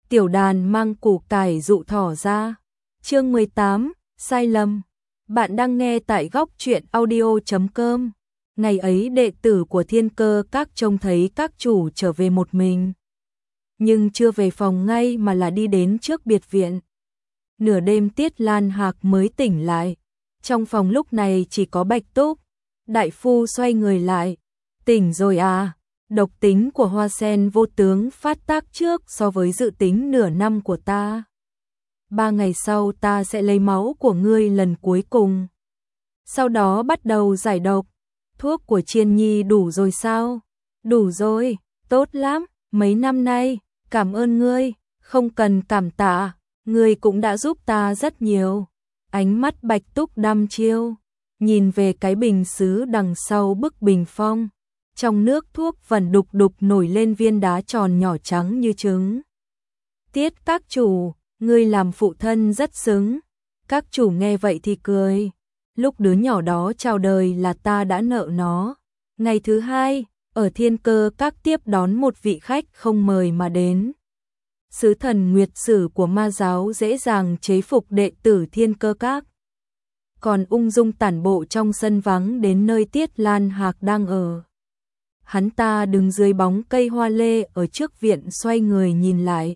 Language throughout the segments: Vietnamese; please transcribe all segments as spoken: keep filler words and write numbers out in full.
tiểu đàn mang củ cải dụ thỏ ra. Chương mười tám, sai lầm. Bạn đang nghe tại góc truyện audio chấm com. Ngày ấy đệ tử của Thiên Cơ Các trông thấy các chủ trở về một mình. Nhưng chưa về phòng ngay mà là đi đến trước biệt viện. Nửa đêm Tiết Lan Hạc mới tỉnh lại. Trong phòng lúc này chỉ có Bạch Túc. Đại phu xoay người lại. Tỉnh rồi à? Độc tính của hoa sen vô tướng phát tác trước so với dự tính nửa năm của ta. Ba ngày sau ta sẽ lấy máu của ngươi lần cuối cùng. Sau đó bắt đầu giải độc. Thuốc của Chiên Nhi đủ rồi sao? Đủ rồi, tốt lắm, mấy năm nay, cảm ơn ngươi, không cần cảm tạ, ngươi cũng đã giúp ta rất nhiều. Ánh mắt Bạch Túc đăm chiêu, nhìn về cái bình sứ đằng sau bức bình phong. Trong nước thuốc vẫn đục đục nổi lên viên đá tròn nhỏ trắng như trứng. Tiết các chủ, ngươi làm phụ thân rất xứng. Các chủ nghe vậy thì cười. Lúc đứa nhỏ đó chào đời là ta đã nợ nó. Ngày thứ hai, ở Thiên Cơ Các tiếp đón một vị khách không mời mà đến. Sứ thần Nguyệt Sử của ma giáo dễ dàng chế phục đệ tử Thiên Cơ Các. Còn ung dung tản bộ trong sân vắng đến nơi Tiết Lan Hạc đang ở. Hắn ta đứng dưới bóng cây hoa lê ở trước viện xoay người nhìn lại.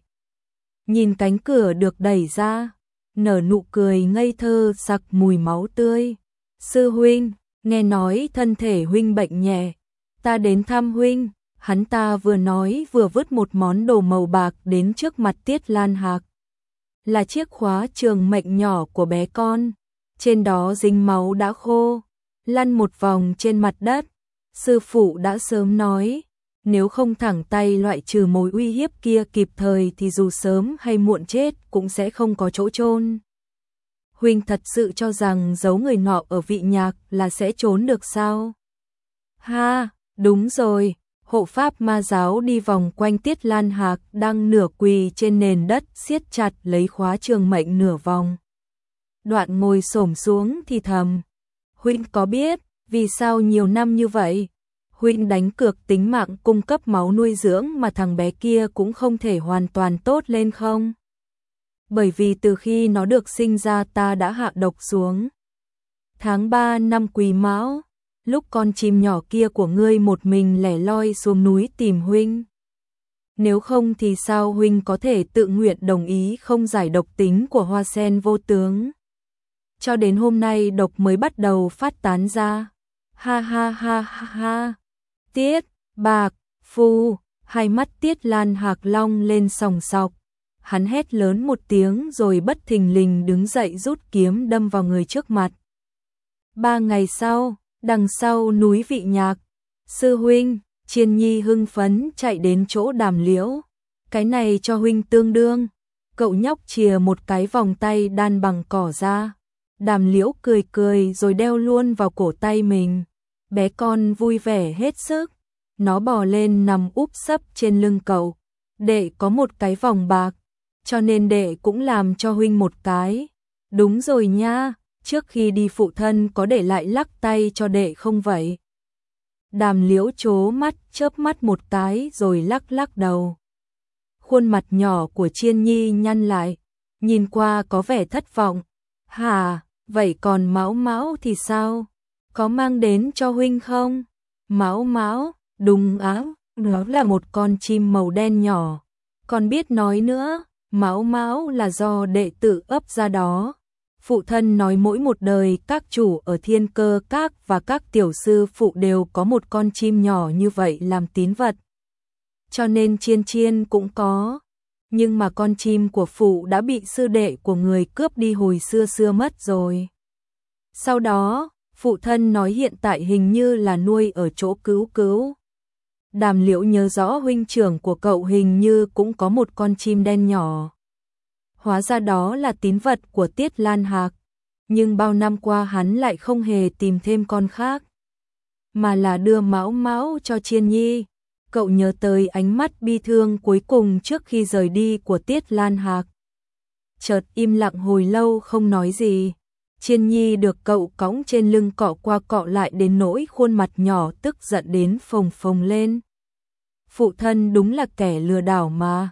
Nhìn cánh cửa được đẩy ra, nở nụ cười ngây thơ sặc mùi máu tươi. Sư huynh, nghe nói thân thể huynh bệnh nhẹ, ta đến thăm huynh. Hắn ta vừa nói vừa vứt một món đồ màu bạc đến trước mặt Tiết Lan Hạc. Là chiếc khóa trường mệnh nhỏ của bé con, trên đó dính máu đã khô, lăn một vòng trên mặt đất. Sư phụ đã sớm nói, nếu không thẳng tay loại trừ mối uy hiếp kia kịp thời thì dù sớm hay muộn chết cũng sẽ không có chỗ chôn. Huynh thật sự cho rằng giấu người nọ ở Vị Nhạc là sẽ trốn được sao? Ha, đúng rồi. Hộ pháp ma giáo đi vòng quanh Tiết Lan Hạc đang nửa quỳ trên nền đất siết chặt lấy khóa trường mệnh nửa vòng. Đoạn ngồi xổm xuống thì thầm. Huynh có biết vì sao nhiều năm như vậy? Huynh đánh cược tính mạng cung cấp máu nuôi dưỡng mà thằng bé kia cũng không thể hoàn toàn tốt lên không? Bởi vì từ khi nó được sinh ra ta đã hạ độc xuống. Tháng ba năm Quý Mão, lúc con chim nhỏ kia của ngươi một mình lẻ loi xuống núi tìm huynh. Nếu không thì sao huynh có thể tự nguyện đồng ý không giải độc tính của hoa sen vô tướng? Cho đến hôm nay độc mới bắt đầu phát tán ra. Ha ha ha ha ha. Tiết, Bạc, Phu, hai mắt Tiết Lan Hạc long lên sòng sọc. Hắn hét lớn một tiếng rồi bất thình lình đứng dậy rút kiếm đâm vào người trước mặt. Ba ngày sau, đằng sau núi Vị Nhạc, sư huynh, Chiên Nhi hưng phấn chạy đến chỗ Đàm Liễu. Cái này cho huynh tương đương. Cậu nhóc chìa một cái vòng tay đan bằng cỏ ra. Đàm Liễu cười cười rồi đeo luôn vào cổ tay mình. Bé con vui vẻ hết sức. Nó bò lên nằm úp sấp trên lưng cậu. Đệ có một cái vòng bạc, cho nên đệ cũng làm cho huynh một cái. Đúng rồi nha, trước khi đi phụ thân có để lại lắc tay cho đệ không vậy? Đàm Liễu trố mắt chớp mắt một cái rồi lắc lắc đầu. Khuôn mặt nhỏ của Chiên Nhi nhăn lại, nhìn qua có vẻ thất vọng. Hả, vậy còn Mão Mão thì sao? Có mang đến cho huynh không? Mão Mão, đúng á, nó là một con chim màu đen nhỏ. Còn biết nói nữa, Mão Mão là do đệ tử ấp ra đó. Phụ thân nói mỗi một đời các chủ ở Thiên Cơ Các và các tiểu sư phụ đều có một con chim nhỏ như vậy làm tín vật. Cho nên Chiên Chiên cũng có. Nhưng mà con chim của phụ đã bị sư đệ của người cướp đi hồi xưa xưa mất rồi. Sau đó, phụ thân nói hiện tại hình như là nuôi ở chỗ Cứu Cứu. Đàm Liễu nhớ rõ huynh trưởng của cậu hình như cũng có một con chim đen nhỏ. Hóa ra đó là tín vật của Tiết Lan Hạc, nhưng bao năm qua hắn lại không hề tìm thêm con khác, mà là đưa Mão Mão cho Chiên Nhi. Cậu nhớ tới ánh mắt bi thương cuối cùng trước khi rời đi của Tiết Lan Hạc. Chợt im lặng hồi lâu không nói gì. Chiên Nhi được cậu cõng trên lưng cọ qua cọ lại đến nỗi khuôn mặt nhỏ tức giận đến phồng phồng lên. Phụ thân đúng là kẻ lừa đảo mà.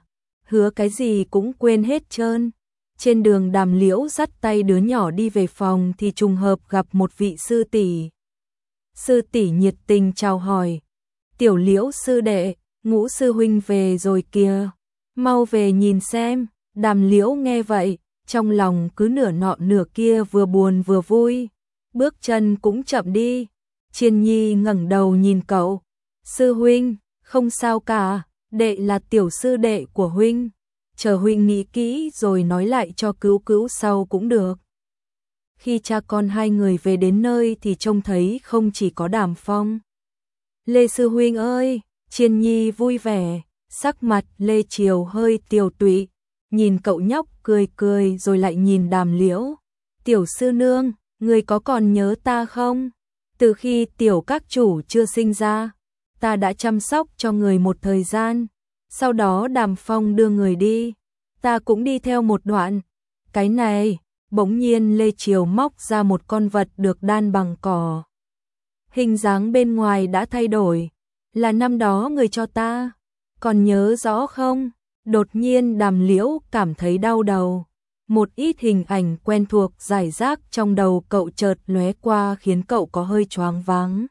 hứa cái gì cũng quên hết trơn. Trên đường Đàm Liễu dắt tay đứa nhỏ đi về phòng thì trùng hợp gặp một vị sư tỷ. Sư tỷ nhiệt tình chào hỏi, Tiểu Liễu sư đệ, Ngũ sư huynh về rồi kìa, mau về nhìn xem. Đàm Liễu nghe vậy, trong lòng cứ nửa nọ nửa kia, vừa buồn vừa vui, bước chân cũng chậm đi. Chiên Nhi ngẩng đầu nhìn cậu, sư huynh, không sao cả, đệ là tiểu sư đệ của huynh, chờ huynh nghĩ kỹ rồi nói lại cho Cứu Cứu sau cũng được. Khi cha con hai người về đến nơi thì trông thấy không chỉ có Đàm Phong. Lê sư huynh ơi, Chiên Nhi vui vẻ, sắc mặt Lê Triều hơi tiều tụy, nhìn cậu nhóc cười cười rồi lại nhìn Đàm Liễu. Tiểu sư nương, người có còn nhớ ta không? Từ khi tiểu các chủ chưa sinh ra, ta đã chăm sóc cho người một thời gian, sau đó Đàm Phong đưa người đi, ta cũng đi theo một đoạn. Cái này, bỗng nhiên Lê Triều móc ra một con vật được đan bằng cỏ. Hình dáng bên ngoài đã thay đổi, là năm đó người cho ta, còn nhớ rõ không? Đột nhiên Đàm Liễu cảm thấy đau đầu. Một ít hình ảnh quen thuộc rải rác trong đầu cậu chợt lóe qua khiến cậu có hơi choáng váng.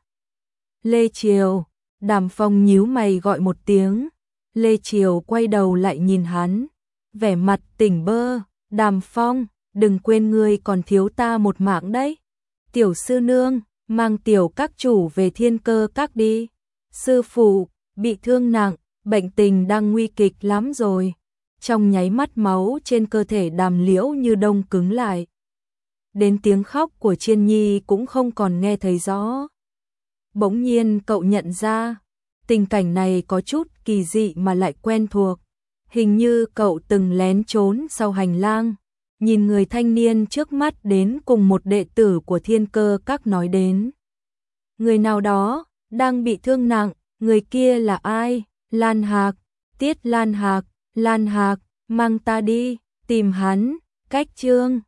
Lê Triều, Đàm Phong nhíu mày gọi một tiếng. Lê Triều quay đầu lại nhìn hắn, vẻ mặt tỉnh bơ. Đàm Phong, đừng quên ngươi còn thiếu ta một mạng đấy. Tiểu sư nương, mang tiểu các chủ về Thiên Cơ các đi. Sư phụ, bị thương nặng, bệnh tình đang nguy kịch lắm rồi. Trong nháy mắt máu trên cơ thể Đàm Liễu như đông cứng lại. Đến tiếng khóc của Chiên Nhi cũng không còn nghe thấy rõ. Bỗng nhiên cậu nhận ra, tình cảnh này có chút kỳ dị mà lại quen thuộc. Hình như cậu từng lén trốn sau hành lang, nhìn người thanh niên trước mắt đến cùng một đệ tử của Thiên Cơ các nói đến. Người nào đó, đang bị thương nặng, người kia là ai? Lan Hạc, Tiết Lan Hạc, Lan Hạc, mang ta đi, tìm hắn. Cách chương